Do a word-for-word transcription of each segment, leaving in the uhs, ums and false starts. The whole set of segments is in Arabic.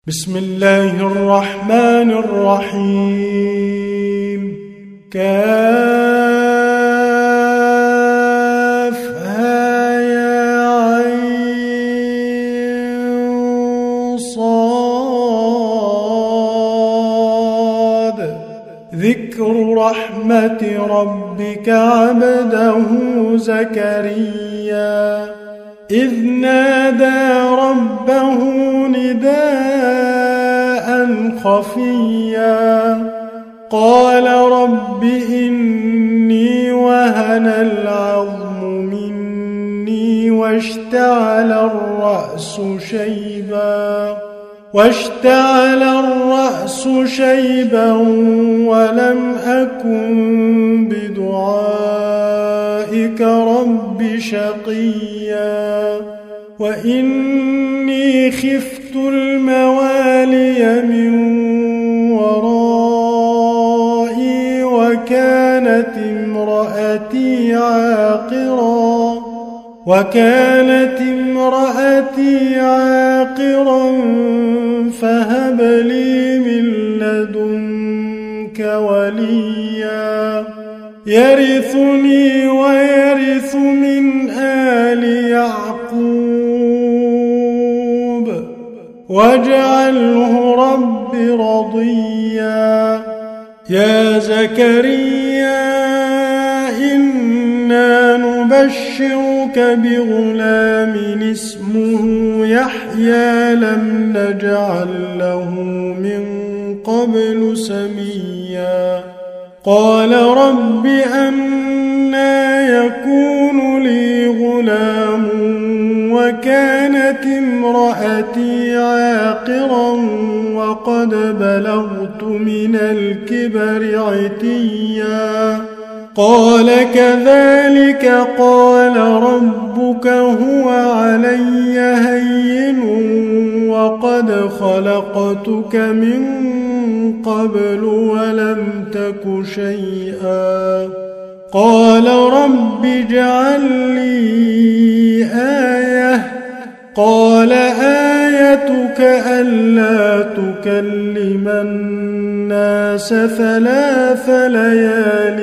بسم الله الرحمن الرحيم. كافها يا عين صاد. ذكر رحمة ربك عبده زكريا إذ نادى ربه نداء خفيا قال رب إني وهن العظم مني واشتعل الرأس شيبا واشتعل الرأس شيبا ولم أكن بدعائك رب شقيا وإني خفت الموالي من ورائي وكانت امرأتي عاقرا وكانت امرأتي عاقرا فهب لي من لدنك وليا يرثني ويرث من آل يعقوب واجعله رب رضيا. يا زكريا إنا نبشرك بغلام اسمه يحيى لم نجعل له من قبل سميا قال رب أنى يكون لي غلام وكانت امرأتي عاقرا وقد بلغت من الكبر عتيا قال كذلك قال ربك هو علي هين وقد خلقتك من قبل ولم تك شيئا قال رب اجعل لي آية قال آيتك ألا تكلم الناس ثلاث ليال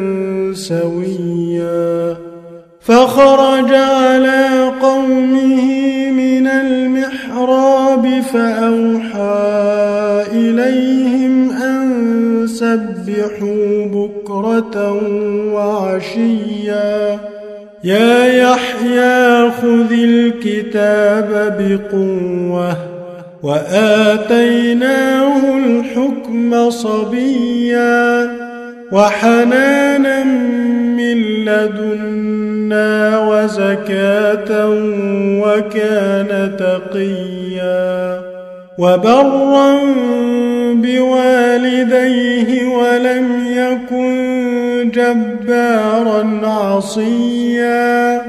سويا فخرج على قومه من المحراب فأوحى إليهم أن سبحوا بكرة وعشيا يا يحيى خذ الكتاب بقوة وآتيناه الحكم صبيا وحنانا من لدنا وزكاة وكان تقيا وبرا بوالديه ولم يكن جبارا عصيا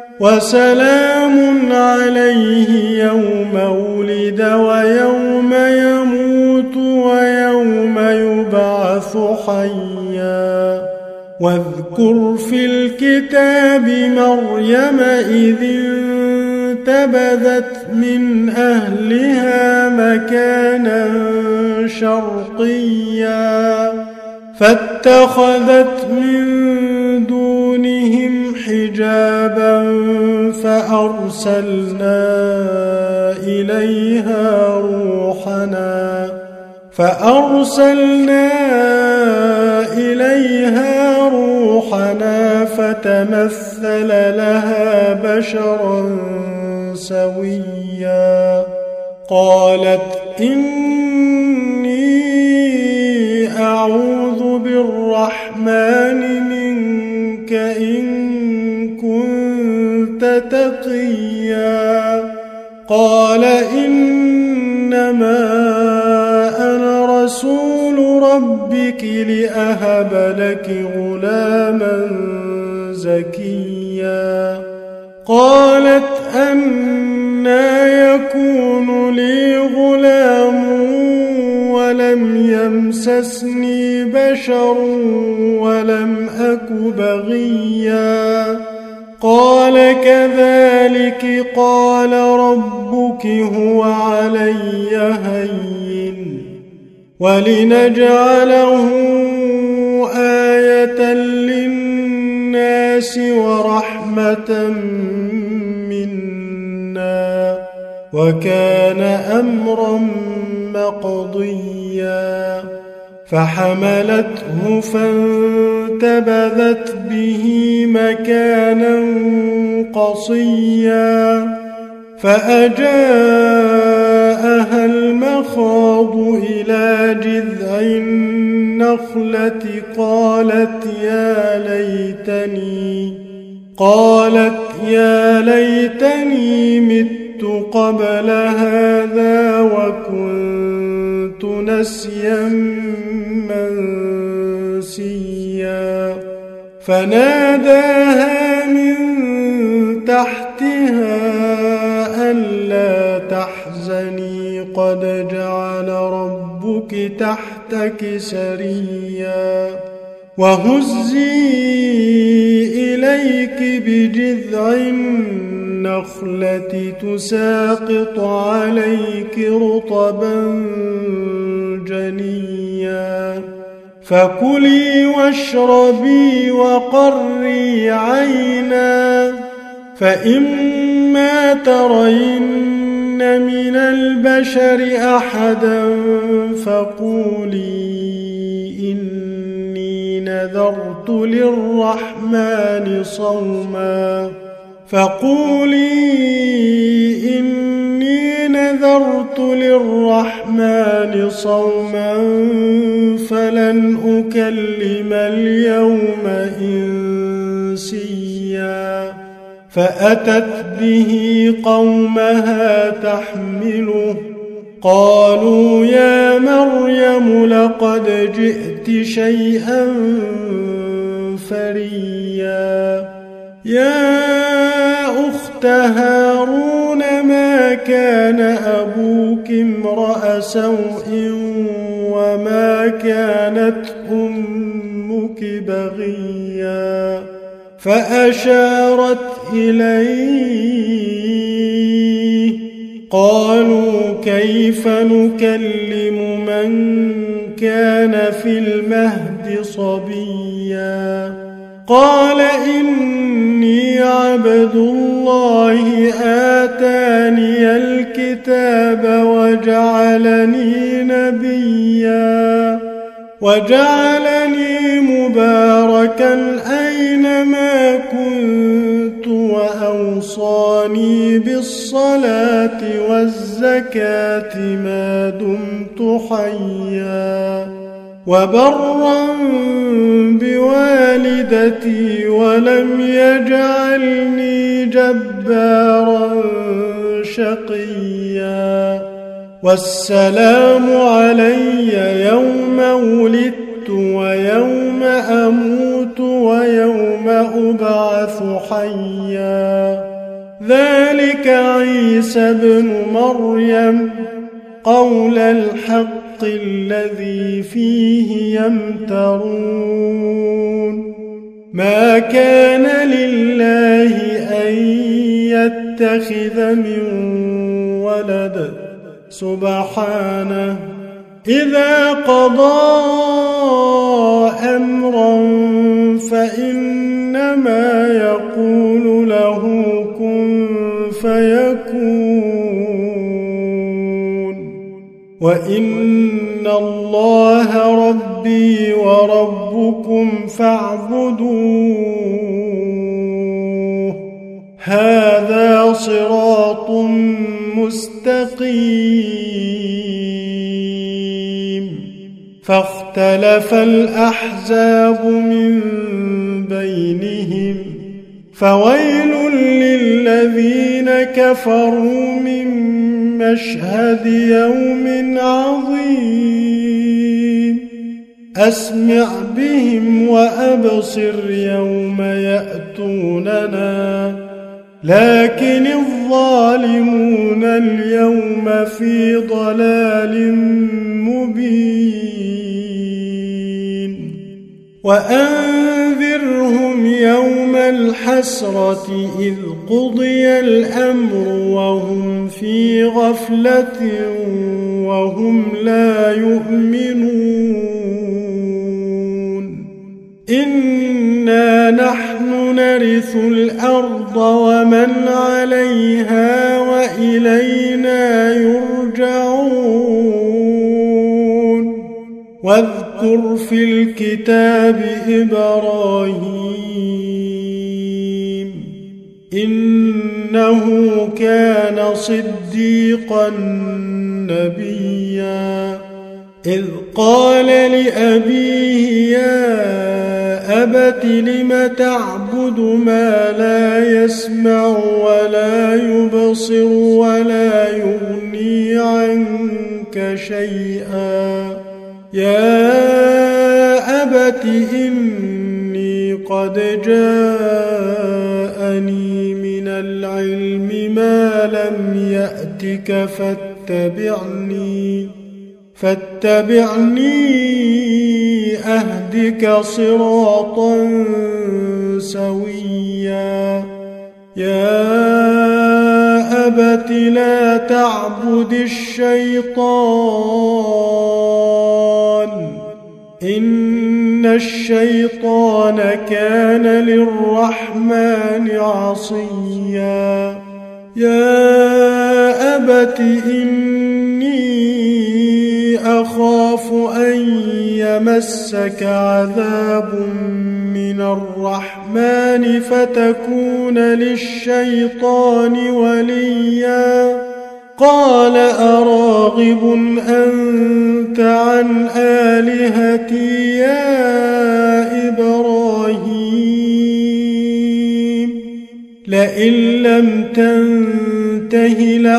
وسلام عليه يوم ولد ويوم يموت ويوم يبعث حيا واذكر في الكتاب مريم إذ انتبذت من أهلها مكانا شرقيا فاتخذت من دونهم حجابا فأرسلنا إليها روحنا فأرسلنا إليها روحنا فتمثل لها بشرا سويا قالت إني أعوذ بالرحمن منك إن كنت تقيا قال إنما أنا رسول ربك لأهب لك غلاما زكيا قالت أنى يكون لي غلام ولم يمسسني بشر ولم أك بغيا قال كذلك قال ربك هو علي هين ولنجعله آية للناس ورحمة منا وكان أمرا مقضيا فحملته فانتبذت به مكانا قصيا فأجاءها المخاض إلى جذع النخلة قالت يا ليتني قالت يا ليتني مت قبل هذا وكنت نسيا منسيا فناداها من تحتها ألا تحزني قد جعل ربك تحتك سريا وهزي إليك بجذع النخلة تساقط عليك رطبا جنيا فكلي واشربي وقري عينا فإما ترين من البشر أحدا فقولي إني نذرت للرحمن صوما فقولي إني نذرت للرحمن صوما فلن أكلم اليوم إنسيا فأتت به قومها تحمله قالوا يا مريم لقد جئت شيئا فريا يا أخت هارون ما كان أبوك امرأ سوء وما كانت أمك بغيا فأشارت إليه قالوا كيف نكلم من كان في المهد صبيا قال إني عبد الله آتاني الكتاب وجعلني نبيا وجعلني مباركا أينما كنت وأوصاني بالصلاة والزكاة ما دمت حيا وبرا بوالدتي ولم يجعلني جبارا شقيا والسلام علي يوم ولدت ويوم أموت ويوم أبعث حيا ذلك عيسى بن مريم قول الحق الذي فيه يمترون ما كان لله أن يتخذ من ولد سبحانه إذا قضى أمرا فإنما يقول له كن فيكون وإن الله ربي وربكم فاعبدوه هذا صراط مستقيم فاختلف الأحزاب من بينهم فويل للذين كفروا من مشهد يوم عظيم أسمع بهم وأبصر يوم يأتوننا لكن الظالمون اليوم في ضلال مبين وأنذرهم منهم يوم الحسرة إذ قضي الأمر وهم في غفلة وهم لا يؤمنون إنا نحن نرث الأرض ومن عليها وإلينا يرجعون واذكر في الكتاب إبراهيم إنه كان صديقا نبيا إذ قال لأبيه يا أبت لم تعبد ما لا يسمع ولا يبصر ولا يغني عنك شيئا يا أبت إني قد جاءني من العلم ما لم يأتك فاتبعني فاتبعني أهدك صراطا سويا يا أبت لا تعبد الشيطان إن الشيطان كان للرحمن عصيا يا أبت إني أخاف أن يمسك عذاب من الرحمن فتكون للشيطان وليا قال أراغب أنت عن آلهتي يا إبراهيم لئن لم تنته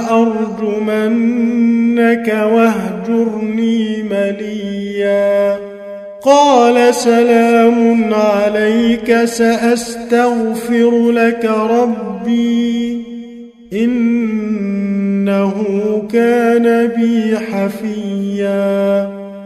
لأرجمنك واهجرني مليا قال سلام عليك سأستغفر لك ربي إنه كان بي حفيا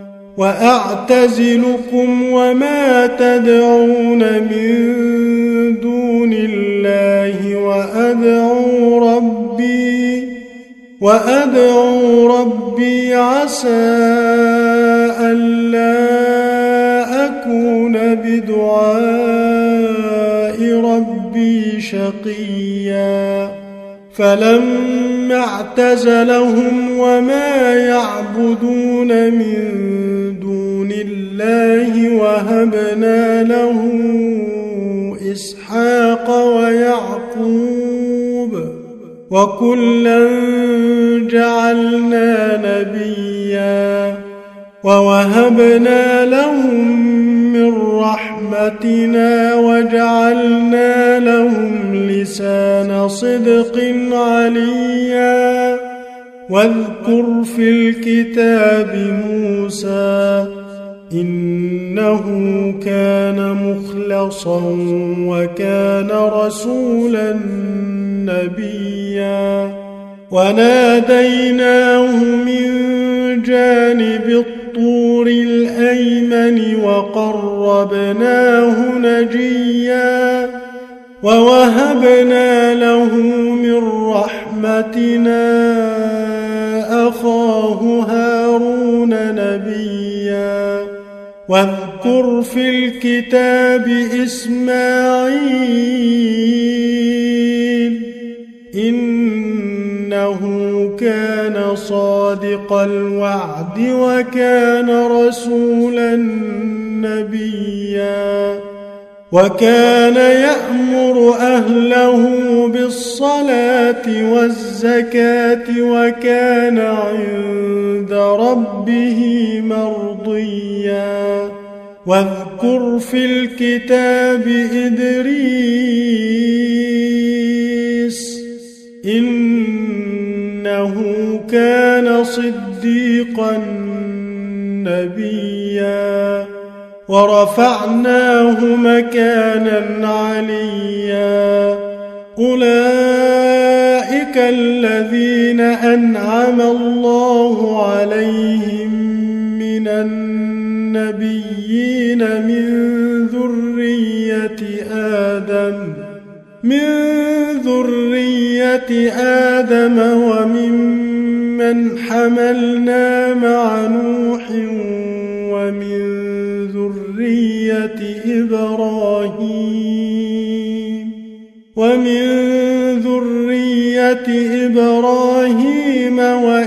وأعتزلكم وما تدعون من دون الله وأدعو ربي وأدعو ربي عسى ألا أكون بدعاء ربي شقيا فلما اعتزلهم وما يعبدون من دون الله وهبنا له إسحاق ويعقوب وكلا جعلنا نبيا ووهبنا لهم من رحمتنا وجعلنا لهم لسان صدق عليا واذكر في الكتاب موسى إنه كان مخلصا وكان رسولا نبيا وناديناه من جانب الطور الأيمن وقربناه نجيا ووهبنا له من رحمتنا أخاه هارون نبيا واذكر في الكتاب إسماعيل إنه كان صادق الوعد وكان رسولا نبيا وكان يأمر أهله بالصلاة والزكاة وكان عند ربه مرضيا واذكر في الكتاب إدريس إنه كان صديقا نبيا ورفعناه مكانا عليا أولئك الذين أنعم الله عليهم من النبيين من ذرية من ذرية آدم وممن حملنا مع نوح ومن ذرية إبراهيم ومن ذرية إبراهيم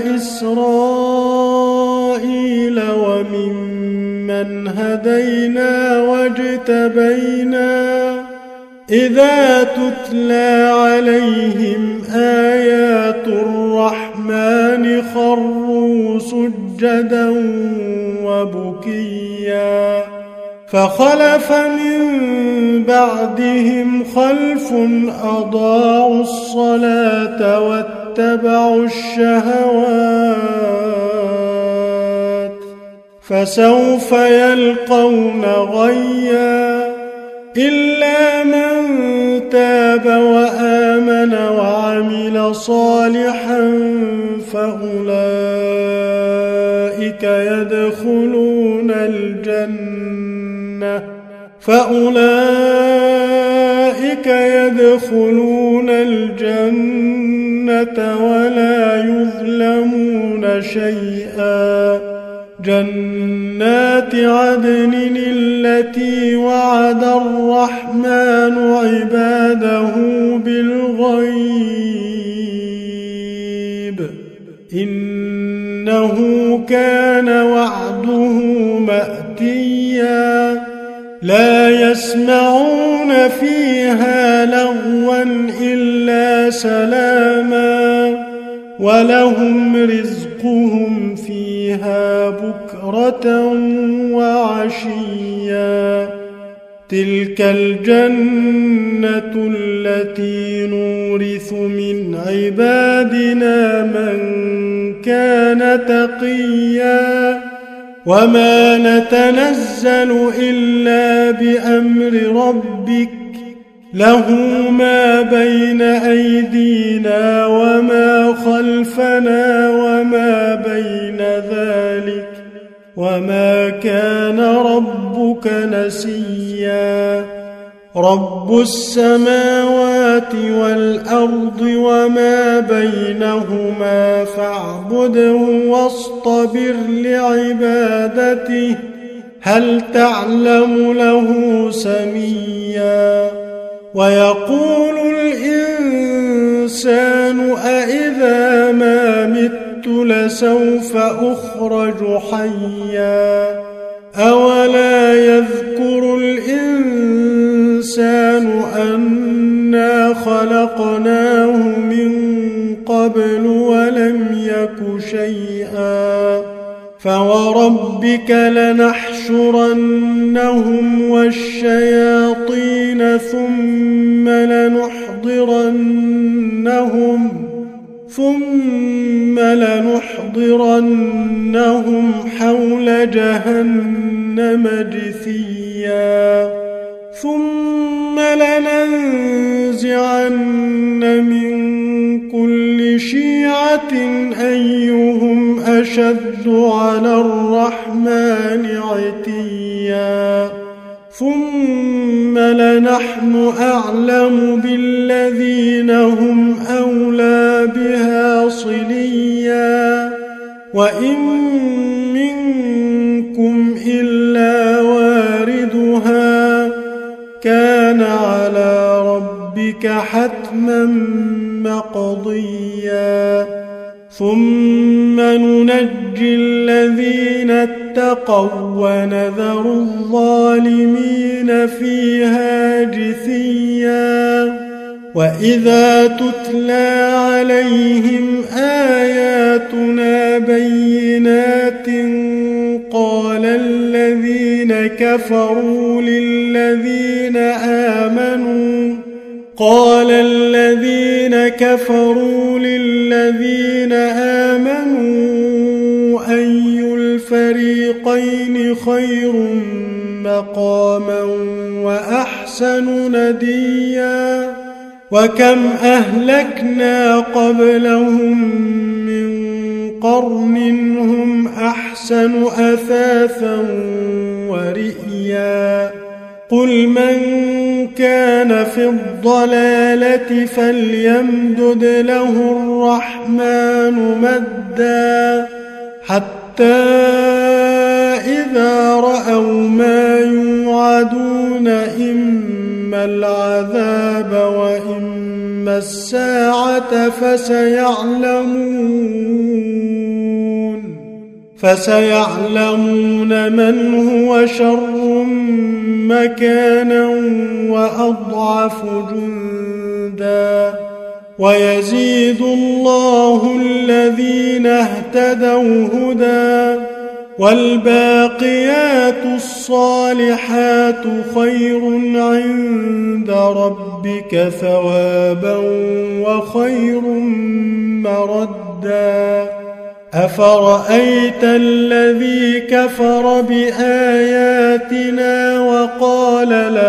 وإسرائيل وممن هدينا واجتبينا إذا تتلى عليهم آيات الرحمن خروا سجدا وبكيا فخلف من بعدهم خلف أضاعوا الصلاة واتبعوا الشهوات فسوف يلقون غيا إلا من تاب وآمن وعمل صالحا فأولئك يدخلون الجنة فأولئك يدخلون الجنة ولا يظلمون شيئا جنات عدن التي وعد الرحمن عباده بالغيب إنه كان وعده مأتيا لا يسمعون فيها لغوا إلا سلاما ولهم رزقهم فيها بكرة وعشيا تلك الجنة التي نورث من عبادنا من كان تقيا وما نتنزل إلا بأمر ربك له ما بين أيدينا وما خلفنا وما بين ذلك وما كان ربك نسيا رب السماوات والأرض وما بينهما فاعبده واصطبر لعبادته هل تعلم له سميا ويقول الإنسان أإذا ما مت لسوف أخرج حيا أولا يذكر الإنسان أنا خلقناه من قبل ولم يك شيئا فوربك لنحشرنهم والشياطين ثم لنحضرنهم ثم لنحضرنهم حول جهنم جثيا ثم لننزعن من كل شيعة أيهم أشد على الرحمن عتيا ثم لنحن أعلم بالذين هم أولى بها صليا وإن منكم إلا واردها كان على ربك حتما مقضيا ثم ننجي الذين اتقوا ونذر الظالمين فيها جثيا وإذا تتلى عليهم آياتنا بينات قال الذين كفروا للذين آمنوا قال الذين كفروا للذين آمنوا أي الفريقين خير مقاما وأحسن نديا وكم أهلكنا قبلهم من قرن هم أحسن أثاثا ورئيا قل من كان في الضلالة فليمدد له الرحمن مدا حتى إذا رأوا ما يوعدون إما العذاب وإما الساعة فسيعلمون فسيعلمون من هو شر مكانا وأضعف جندا ويزيد الله الذين اهتدوا هدى والباقيات الصالحات خير عند ربك ثوابا وخير مردا أفرأيت الذي كفر بآياتنا وقال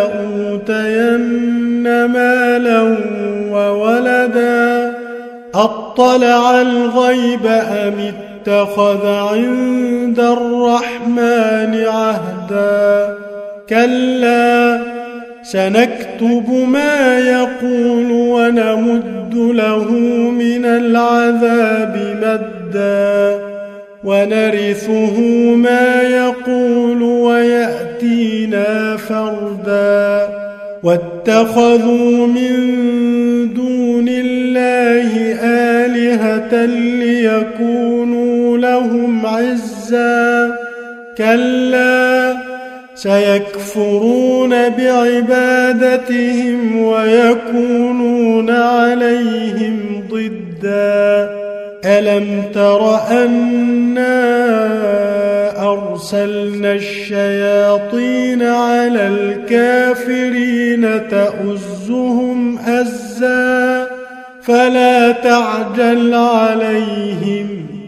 لأوتين مالا وولدا أطلع الغيب أم اتخذ عند الرحمن عهدا كلا سنكتب ما يقول ونمد له من العذاب مدا ونرثه ما يقول ويأتينا فردا واتخذوا من دون الله آلهة ليكونوا لهم عزا كلا سيكفرون بعبادتهم ويكونون عليهم ضدا ألم تر أنا أرسلنا الشياطين على الكافرين تؤزهم أزا فلا تعجل عليهم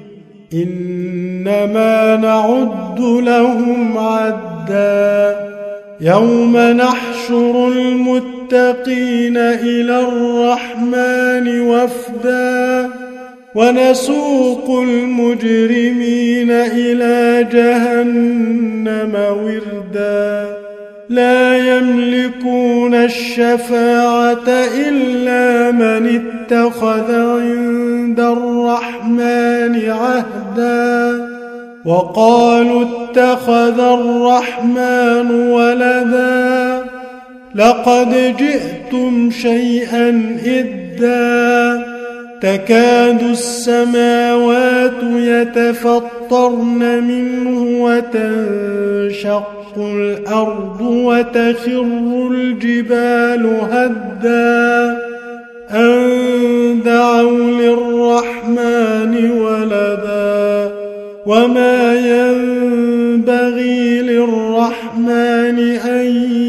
إنما نعد لهم عدا يوم نحشر المتقين إلى الرحمن وفدا ونسوق المجرمين إلى جهنم وردا لا يملكون الشفاعة إلا من اتخذ عند الرحمن عهدا وقالوا اتخذ الرحمن ولدا لقد جئتم شيئا إدا تكاد السماوات يتفطرن منه وتنشق الأرض وتخر الجبال هدا أن دعوا للرحمن ولدا وما ينبغي للرحمن أن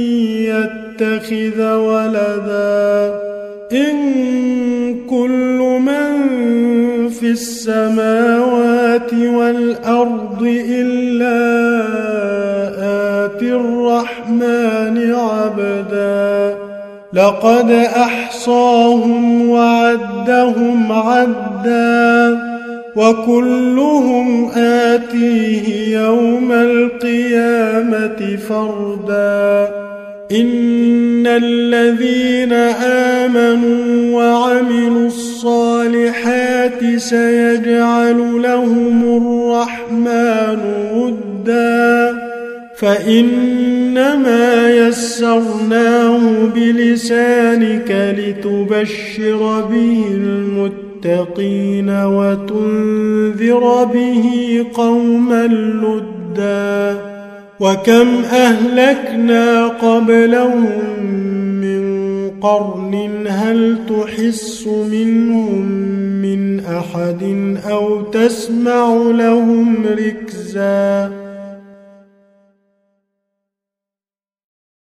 يتخذ ولدا إن كل من في السماوات والأرض إلا آتي الرحمن عبدا لقد أحصاهم وعدهم عدا وكلهم آتيه يوم القيامة فردا إن الذين آمنوا وعملوا الصالحات سيجعل لهم الرحمن ودا فإنما يسرناه بلسانك لتبشر به المتقين وتنذر به قوما لدا وكم أهلكنا قبلهم من قرن هل تحس منهم من أحد أو تسمع لهم ركزا